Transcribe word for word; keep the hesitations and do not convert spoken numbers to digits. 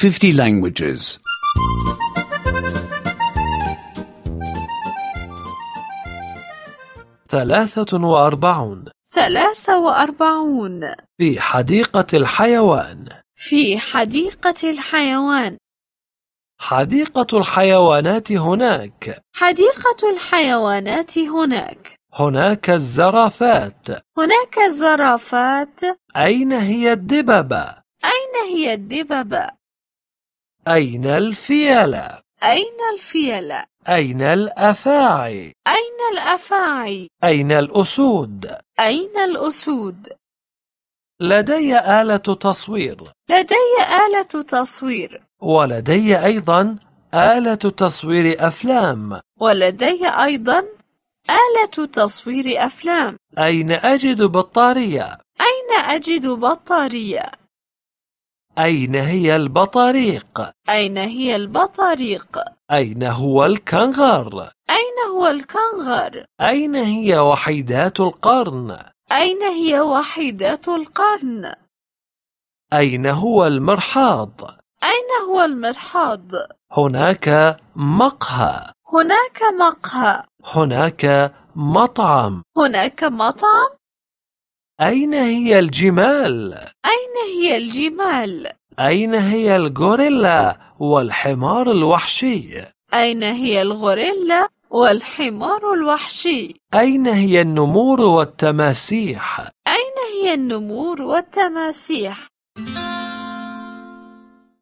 fifty languages. ثلاثة وأربعون. ثلاثة وأربعون. في حديقة الحيوان. في حديقة الحيوان. حديقة الحيوانات هناك. حديقة الحيوانات هناك. هناك الزرافات. هناك الزرافات. أين هي الدببة؟ أين هي الدببة؟ أين الفيلة؟ أين الفيلة؟ أين الأفاعي؟ أين الأفاعي؟ أين الأسود؟ أين الأسود؟ لدي آلة تصوير. لدي آلة تصوير. ولدي أيضا آلة تصوير أفلام. ولدي أيضا آلة تصوير أفلام. أين أجد بطارية؟ أين أجد بطارية؟ أين هي البطاريق؟ أين هي البطاريق؟ أين هو الكنغر؟ أين هو الكنغر؟ أين هي وحيدات القرن؟ أين هي وحيدات القرن؟ أين هو المرحاض؟ أين هو المرحاض؟ هناك مقهى. هناك مقهى. هناك مطعم. هناك مطعم. أين هي الجمال؟ أين هي الجمال؟ أين هي الغوريلا والحمار الوحشي؟ أين هي الغوريلا والحمار الوحشي؟ أين هي النمور والتماسيح؟ أين هي النمور والتماسيح؟